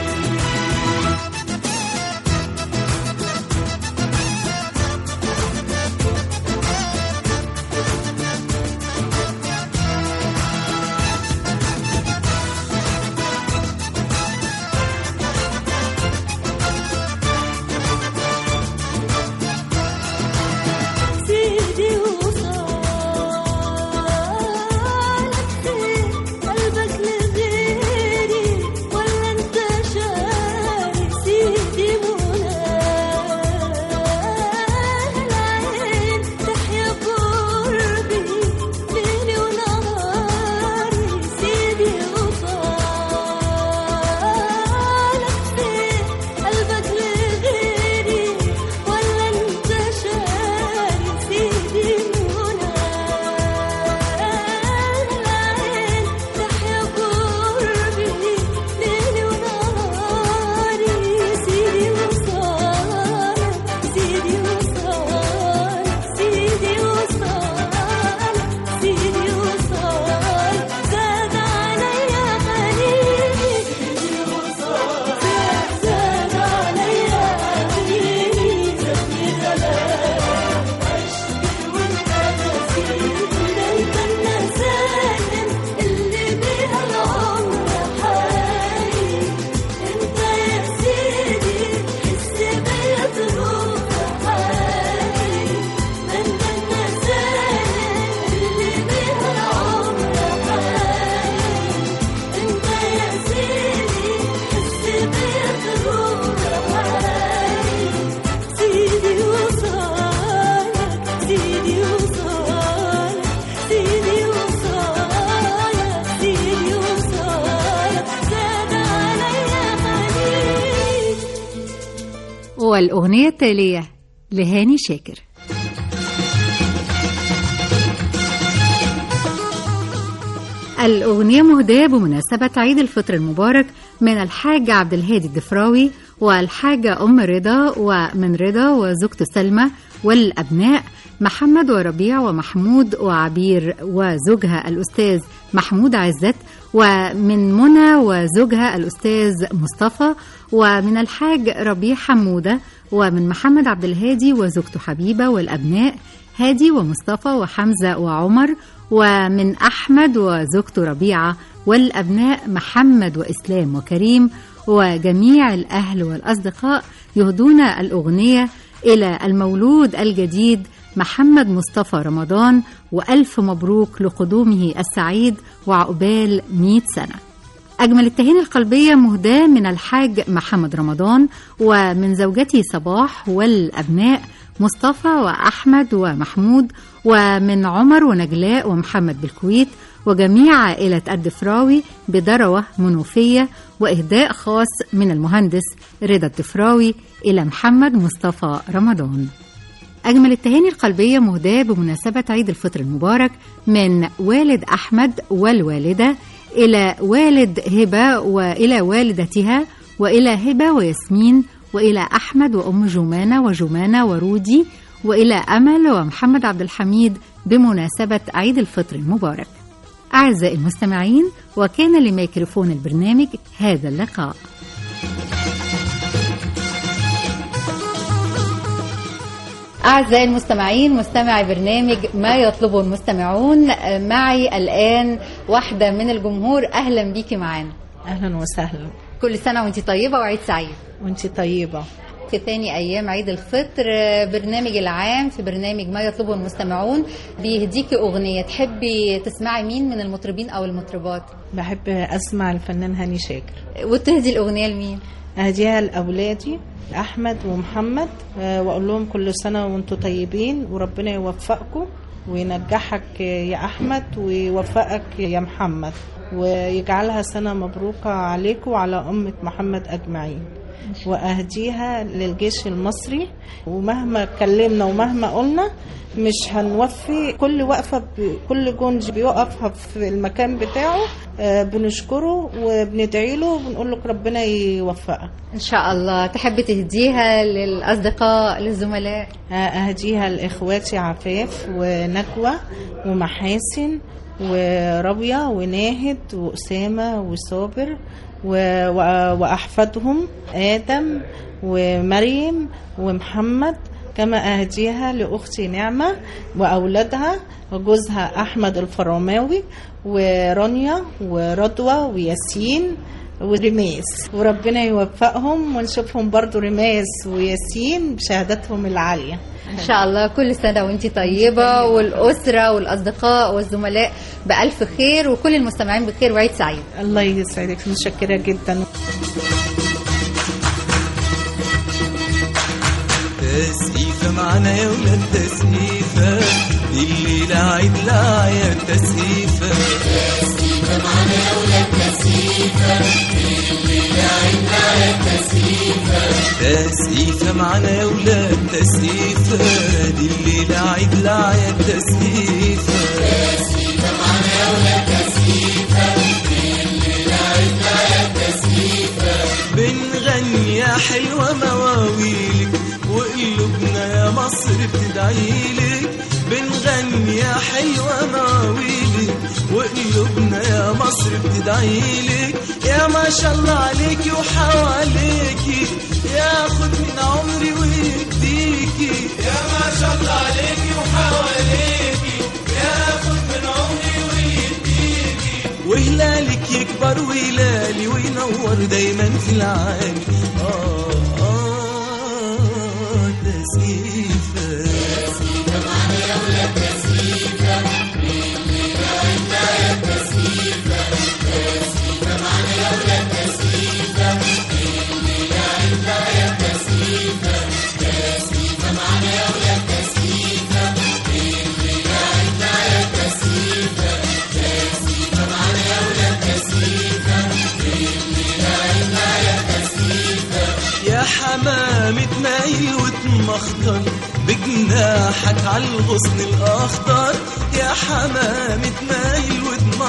سيدي وصالك فين قلبك لغيري ولا انت شاري. سيدي مناه العين تحيا بقربي ليلي ونهاري. سيدي وصالك فين قلبك لغيري ولا انت شاري. سيدي مناه العين تحيا بقربي ليلي ونهاري. سيدي وصالك سيدي وصالك سيدي وصالك سيدي وصالك زاد علي حنيني. سيدي وصالك زاد علي حنيني، زادني دلالة عشقي وانت ناسيني. ده انت النسايم اللي بيها العمر حالي، انت يا سيدي تحس بظروف حالي. انت النسايم اللي بيها العمر حالي، انت يا سيدي تحس بظروف حالي. سيدي وصالك سيدي وصالك سيدي وصالك سيدي وصالك زاد علي حنيني. والأغنية التالية لهاني شاكر. الأغنية مهداة بمناسبة عيد الفطر المبارك من الحاج عبد الهادي الدفراوي والحاجة أم رضا ومن رضا وزوجته سلمى والأبناء محمد وربيع ومحمود وعبير وزوجها الأستاذ محمود عزت، ومن منى وزوجها الأستاذ مصطفى، ومن الحاج ربيع حمودة، ومن محمد عبد الهادي وزوجته حبيبة والأبناء هادي ومصطفى وحمزة وعمر، ومن أحمد وزوجته ربيعة والأبناء محمد وإسلام وكريم، وجميع الأهل والأصدقاء يهدون الأغنية إلى المولود الجديد محمد مصطفى رمضان، وألف مبروك لقدومه السعيد وعقبال مئة سنة. أجمل التهاني القلبية مهداة من الحاج محمد رمضان ومن زوجته صباح والأبناء مصطفى وأحمد ومحمود، ومن عمر ونجلاء ومحمد بالكويت، وجميع عائلة الدفراوي بدروة منوفية، وإهداء خاص من المهندس رضا الدفراوي إلى محمد مصطفى رمضان. أجمل التهاني القلبية مهداة بمناسبة عيد الفطر المبارك من والد أحمد والوالدة إلى والد هبة وإلى والدتها وإلى هبة وياسمين وإلى أحمد وأم جمانة وجمانة ورودي وإلى أمل ومحمد عبد الحميد بمناسبة عيد الفطر المبارك. أعزائي المستمعين، وكان لميكروفون البرنامج هذا اللقاء. أعزائي المستمعين، مستمعي برنامج ما يطلبه المستمعون، معي الآن واحدة من الجمهور. أهلا بيكي معانا. أهلا وسهلا. كل سنة وانتي طيبة وعيد سعيد. وانتي طيبة. في ثاني أيام عيد الفطر، برنامج العام في برنامج ما يطلبه المستمعون بيهديكي أغنية. تحبي تسمعي مين من المطربين أو المطربات؟ بحب أسمع الفنان هاني شاكر. وتهدي الأغنية لمين؟ أهديها لأولادي أحمد ومحمد، وأقول لهم كل سنة وانتم طيبين وربنا يوفقكم وينجحك يا أحمد ويوفقك يا محمد ويجعلها سنة مبروكة عليكم وعلى أمة محمد أجمعين. وأهديها للجيش المصري، ومهما اتكلمنا ومهما قلنا مش هنوفي. كل وقفة كل جندي بيوقف في المكان بتاعه بنشكره وبندعي له وبنقول لك ربنا يوفقك إن شاء الله. تحبي تهديها للأصدقاء للزملاء؟ أهديها لإخواتي عفاف ونجوى ومحاسن وربيع وناهد وأسامة وصابر وأحفادهم آدم ومريم ومحمد. كما أهديها لأختي نعمة وأولادها وجوزها أحمد الفراماوي ورانيا ورضوى وياسين ورماس، وربنا يوفقهم ونشوفهم برضو رماس وياسين بشهادتهم العالية إن شاء الله. كل سنة وانتي طيبة، والأسرة والأصدقاء والزملاء بألف خير، وكل المستمعين بخير وعيد سعيد. الله يسعدك، متشكرة جدا. تسقيفة معنا يا ولاد تسقيفة، الليلة عيد الأعياد تسقيفة. تسقيفة معنا يا ولاد تسقيفة، الليلة عيد الأعياد تسقيفة. تسقيفة معنا يا ولاد تسقيفة، الليلة عيد الأعياد تسقيفة. تسقيفة معنا يا ولاد تسقيفة، الليلة عيد الأعياد تسقيفة. بنغني يا حلوة مواويلك وقلوبنا يا مصر بتدعيلك. بنغني يا حلوة مواويلك وقلوبنا يا مصر بتدعيلك. يا ما شاء الله عليكي وحواليكي، ياخد من عمري ويديكي. يا ما شاء الله عليكي وحواليكي، ياخد من عمري ويديكي. وهلالك يكبر وهلالي وينور دايما في العالي. آه آه تسقيفة. تسقيفة معنا يا ولاد تسقيفة، الليلة عيد الأعياد تسقيفة. تسقيفة معنا يا ولاد تسقيفة، الليلة عيد الأعياد تسقيفة. تسقيفة معنا يا ولاد تسقيفة، الليلة عيد الأعياد تسقيفة. تسقيفة معنا يا ولاد تسقيفة، الليلة عيد الأعياد تسقيفة. يا حمامة مايل وتمخضر بجناحك عالغصن الأخضر. يا حمامة مايل وتمخضر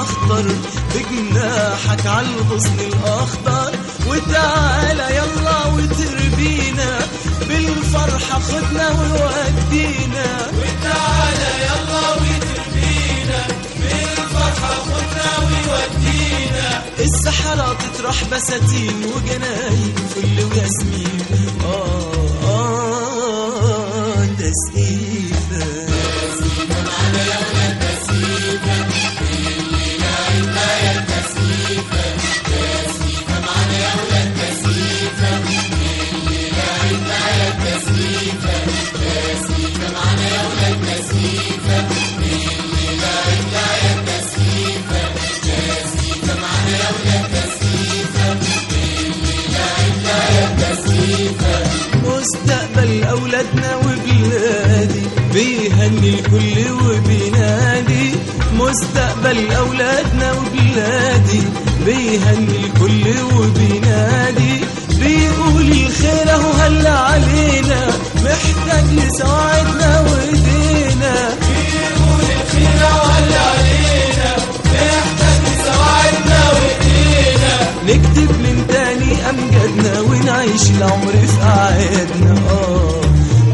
أخضر بجناحك عالغصن الأخضر، وتعالى يلا وتربينا بالفرحة خدنا وودينا، وتعالى يلا وتربينا بالفرحة خدنا وودينا. السحرة تطرح بساتين وجناين فل وياسمين، آه آه تسقيفة تسقيفة معنا يا ولاد تسقيفة، الليلة عنا يا تسقيفة، تسقيفة معنا يا ولاد تسقيفة، الليلة عنا يا تسقيفة، تسقيفة معنا يا ولاد تسقيفة، الليلة عنا يا تسقيفة، تسقيفة معنا يا ولاد تسقيفة، الليلة عنا يا تسقيفة. مستقبل أولادنا وبلادي بيهني الكل وبينادي، مستقبل أولادنا وبلادي بيهني الكل وبينادي، بيقول الخير أهو هلا علينا محتاج لساعدنا وإيدينا، بيقول الخير أهو هلا علينا محتاج لساعدنا وإيدينا، نكتب من تاني أمجادنا ونعيش العمر في أعيادنا. آه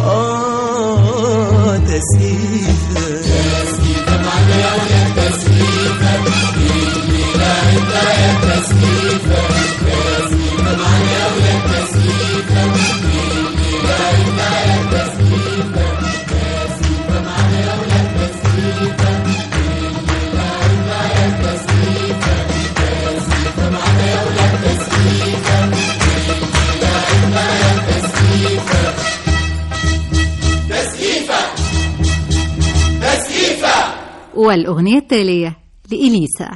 آه تسقيفة تسقيفة معنا يا ولاد تسقيفة، الليلة عنا يا تسقيفة، تسقيفة معنا يا ولاد تسقيفة، الليلة عنا يا تسقيفة، تسقيفة معنا يا ولاد تسقيفة، الليلة عنا يا تسقيفة، تسقيفة معنا يا ولاد تسقيفة، الليلة عنا يا تسقيفة. تسقيفة تسقيفة. والأغنية التالية لإليسا.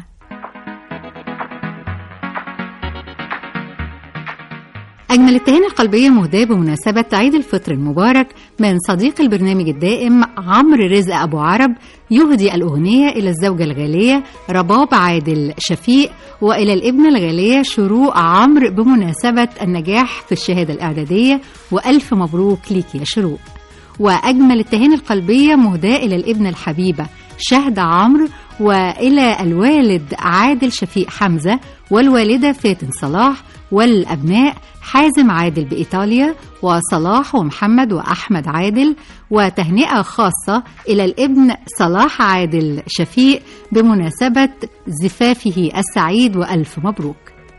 أجمل التهاني القلبية مهداة بمناسبة عيد الفطر المبارك من صديق البرنامج الدائم عمرو رزق أبو عرب، يهدي الأغنية إلى الزوجة الغالية رباب عادل شفيق، وإلى الابنة الغالية شروق عمرو بمناسبة النجاح في الشهادة الإعدادية، وألف مبروك ليك يا شروق. وأجمل التهاني القلبية مهداة إلى الابنة الحبيبة شهد عمرو، وإلى الوالد عادل شفيق حمزة، والوالدة فاتن صلاح، والأبناء حازم عادل بإيطاليا، وصلاح ومحمد وأحمد عادل. وتهنئة خاصة إلى الابن صلاح عادل شفيق بمناسبة زفافه السعيد، وألف مبروك.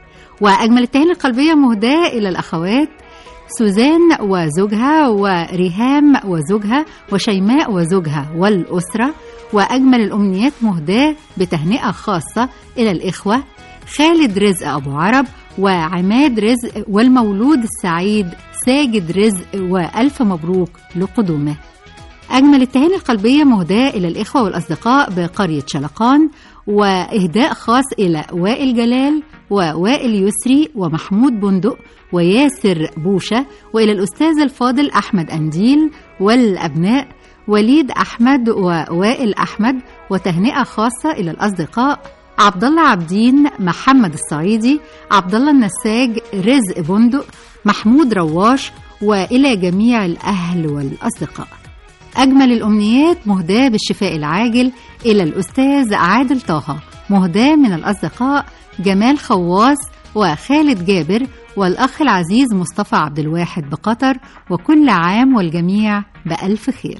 وأجمل التهاني القلبية مهداة إلى الأخوات سوزان وزوجها، وريهام وزوجها، وشيماء وزوجها والأسرة. وأجمل الأمنيات مهداة بتهنئة خاصة إلى الإخوة خالد رزق أبو عرب، وعماد رزق، والمولود السعيد ساجد رزق، وألف مبروك لقدومه. أجمل التهاني القلبية مهداة إلى الإخوة والأصدقاء بقرية شلقان، وإهداء خاص إلى وائل جلال، ووائل يسري، ومحمود بندق، وياسر بوشة، وإلى الأستاذ الفاضل أحمد أنديل، والأبناء وليد أحمد ووائل أحمد. وتهنئة خاصة إلى الأصدقاء عبد الله عبدين، محمد الصعيدي، عبد الله النساج، رزق بندق، محمود رواش، وإلى جميع الأهل والأصدقاء. أجمل الأمنيات مهداة بالشفاء العاجل إلى الأستاذ عادل طه، مهداة من الأصدقاء جمال خواص وخالد جابر، والأخ العزيز مصطفى عبد الواحد بقطر، وكل عام والجميع بألف خير.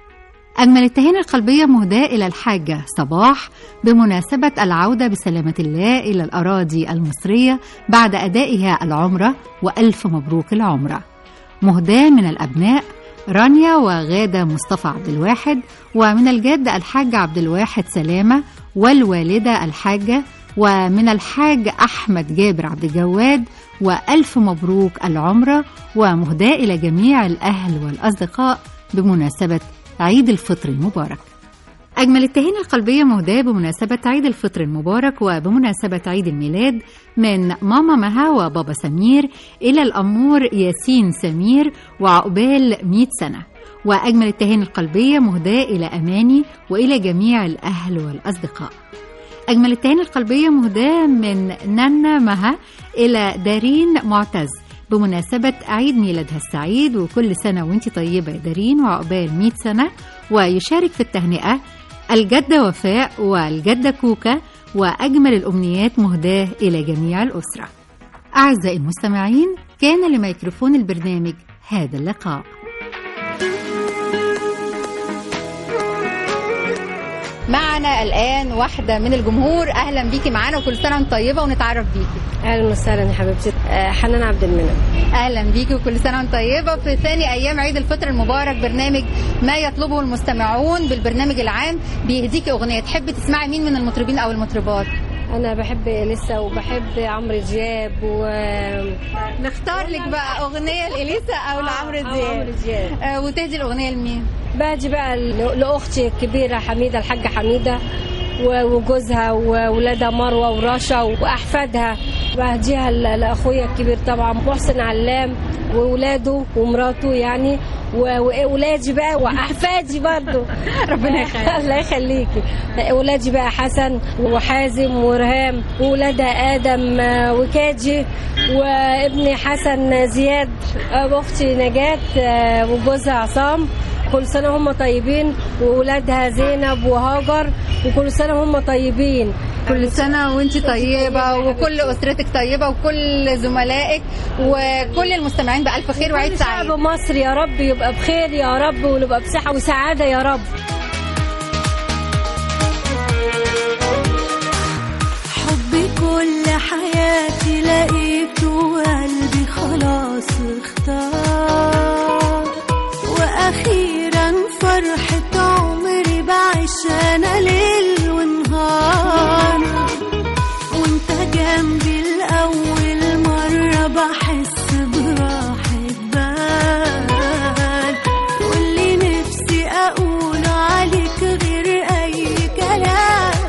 أجمل التهاني القلبية مهداة إلى الحاجة صباح بمناسبة العودة بسلامة الله إلى الأراضي المصرية بعد أدائها العمرة، وألف مبروك العمرة. مهداة من الأبناء رانيا وغادة مصطفى عبد الواحد، ومن الجد الحاج عبد الواحد سلامة، والوالدة الحاجة، ومن الحاج أحمد جابر عبد الجواد، وألف مبروك العمرة. ومهداة إلى جميع الأهل والأصدقاء بمناسبة عيد الفطر المبارك. أجمل التهاني القلبية مهداة بمناسبة عيد الفطر المبارك وبمناسبة عيد الميلاد من ماما مها وبابا سمير إلى الأمور ياسين سمير، وعقبال مئة سنة. وأجمل التهاني القلبية مهداة إلى أماني وإلى جميع الأهل والأصدقاء. أجمل التهاني القلبية مهداة من نانا مها إلى دارين معتز بمناسبة عيد ميلادها السعيد، وكل سنة وانت طيبة يا دارين وعقبال مئة سنة. ويشارك في التهنئة الجدة وفاء والجدة كوكا وأجمل الأمنيات مهداة إلى جميع الأسرة. أعزائي المستمعين، كان لميكروفون البرنامج هذا اللقاء. معنا الآن واحدة من الجمهور. أهلا بيكي معانا وكل سنة وانت طيبة ونتعرف بيكي. أهلا وسهلا يا حبيبتي. حنان عبد المنعم. أهلا بيكي وكل سنة وانت طيبة في ثاني أيام عيد الفطر المبارك. برنامج ما يطلبه المستمعون بالبرنامج العام بيهديكي أغنية. تحبي تسمعي مين من المطربين أو المطربات؟ أنا بحب إليسا وبحب عمرو دياب و نختار لك بقى أغنية لإليسا أو لعمرو دياب. دياب. آه وتهدي الأغنية لمين؟ باجي بقى لأختي الكبيرة حميدة، الحاجة حميدة وجوزها وولادها مروة ورشا وأحفادها. بهديها لأخويا الكبير طبعا محسن علام وولاده ومراته يعني، وولادي بقى وأحفادي برضو. ربنا يخليك. الله يخليكي. ولادي بقى حسن وحازم ورهام وولادها آدم وكاجي وابني حسن زياد واختي نجاة وجوزها عصام. كل سنة هم طيبين، وولادها زينب وهاجر، وكل سنة هم طيبين. كل سنة وانت طيبة وكل أسرتك طيبة وكل زملائك وكل المستمعين بألف خير وعيد سعيد. شعب مصر يا رب يبقى بخير يا رب، ونبقى بصحة وسعادة يا رب. حبي كل حياتي لقيته وقلبي خلاص اختار، وأخيرا فرحة عمري بعيش أنا ليل ونهار، وانت جنبي الأول مرة بحس براحة بال، واللي نفسي أقوله عليك غير أي كلام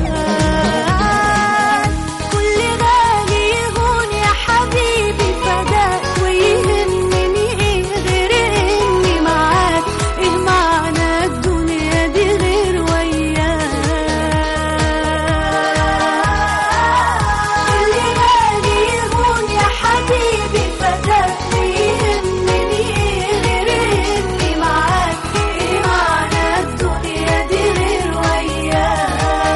اتقال. كل غالي يهون يا حبيبي فداك، ويهمني ايه غير اني معاك، ايه معنى الدنيا دي غير وياك. كل غالي يهون يا حبيبي فداك، ويهمني ايه غير اني معاك، ايه معنى الدنيا دي غير وياك.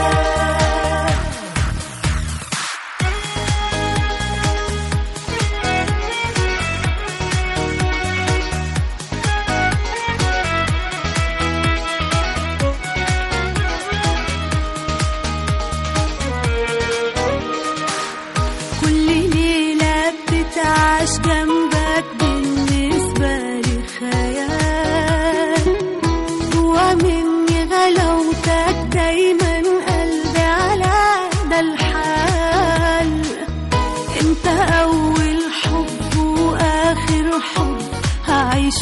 كل ليلة بتعاش جنبك بالنسبة لي خيال، جوا مني غلاوتك دايما قلبي على ده الحال. انت أول حب وآخر حب هعيش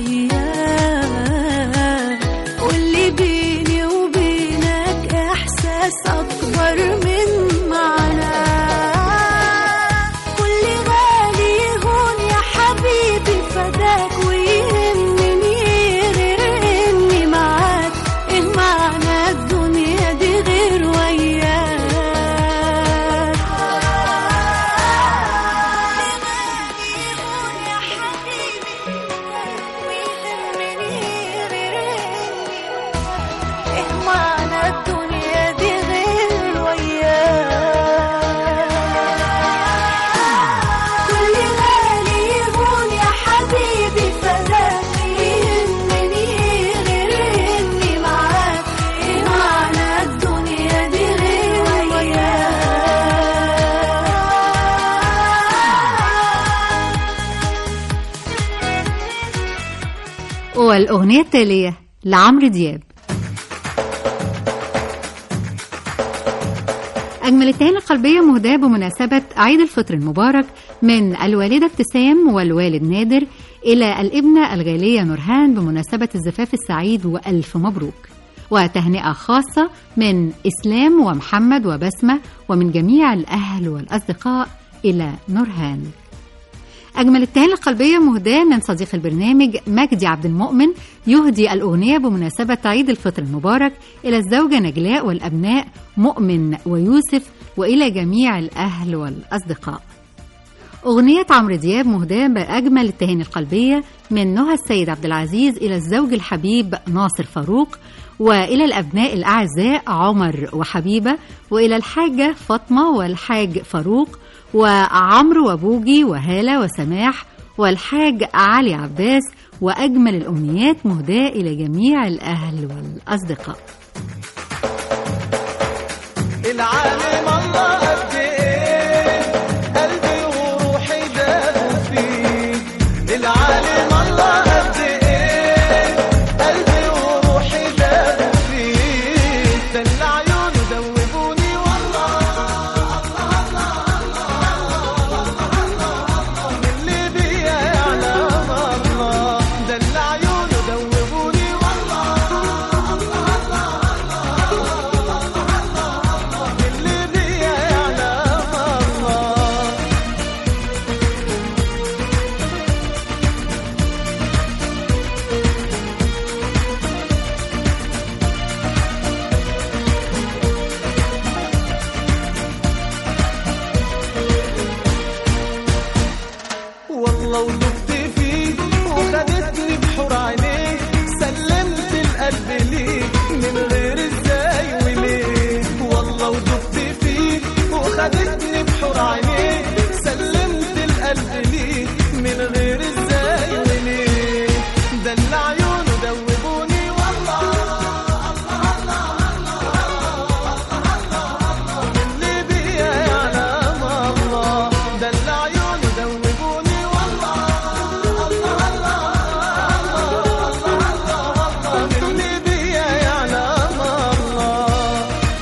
وياك، واللي بيني وبينك إحساس أكبر من معناه. كل غالي يهون يا حبيبي فداك، ويهمني غير إني معاك، إيه معنى الدنيا دي غير وياك. والأغنية التالية لعمرو دياب. أجمل التهاني القلبية مهداة بمناسبة عيد الفطر المبارك من الوالدة ابتسام والوالد نادر إلى الابنة الغالية نورهان بمناسبة الزفاف السعيد وألف مبروك. وتهنئة خاصة من إسلام ومحمد وبسمة ومن جميع الأهل والأصدقاء إلى نورهان. أجمل التهاني القلبية مهداة من صديق البرنامج مجدي عبد المؤمن يهدي الأغنية بمناسبة عيد الفطر المبارك إلى الزوجة نجلاء والأبناء مؤمن ويوسف وإلى جميع الأهل والأصدقاء. أغنية عمرو دياب مهداة بأجمل التهاني القلبية من نهى السيد عبد العزيز إلى الزوج الحبيب ناصر فاروق وإلى الأبناء الأعزاء عمر وحبيبة، وإلى الحاجة فاطمة والحاج فاروق وعمرو وبوجي وهالة وسماح والحاج علي عباس، وأجمل الأمنيات مهداة إلى جميع الأهل والأصدقاء. العالم الله قد ايه قلبي وروحي دابوا فيه، العالم الله قد ايه قلبي وروحي دابوا فيه، دل عيونه دوبوني والله اللي بيا يعلم الله، دل عيونه دوبوني والله والله ودقت فيه وخدتني بحور عينيه، سلمت القلب ليه من غير ازاي وليه، والله ودقت فيه وخدتني بحور عينيه، سلمت القلب ليه من غير ازاي وليه، دل عيونه دوبوني والله اللي بيا يعلم الله، دل عيونه دوبوني اللي بيا يعلم الله.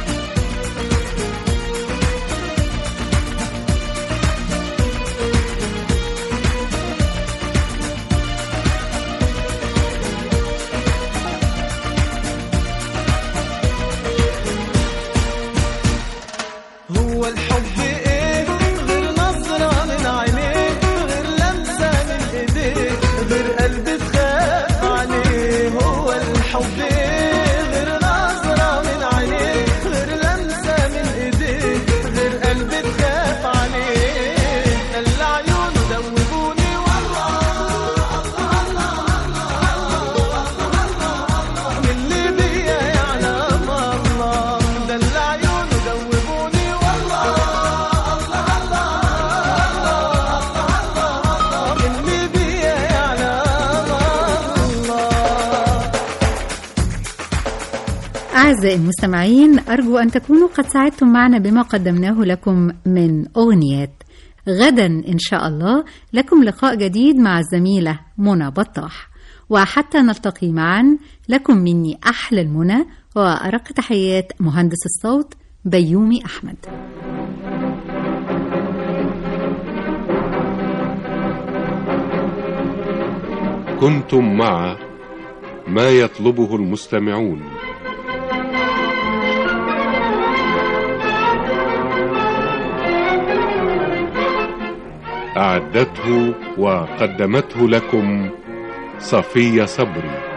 هو الحب ايه غير نظرة من عينيه، غير لمسة من ايديه، غير قلب تخاف عليه، هو الحب ايه غير نظرة من عينيه، غير لمسة من ايديه، غير قلب تخاف عليه، دل عيونه دوبوني والله اللي بيا يعلم الله، دل عيونه دوبوني والله اللي بيا يعلم الله. أعزائي المستمعين، أرجو أن تكونوا قد ساعدتم معنا بما قدمناه لكم من أغنيات. غدا إن شاء الله لكم لقاء جديد مع الزميلة منى بطاح، وحتى نلتقي معا لكم مني أحلى المنى وأرق تحيات مهندس الصوت بيومي أحمد. كنتم مع ما يطلبه المستمعون. أعدته وقدمته لكم صفية صبري.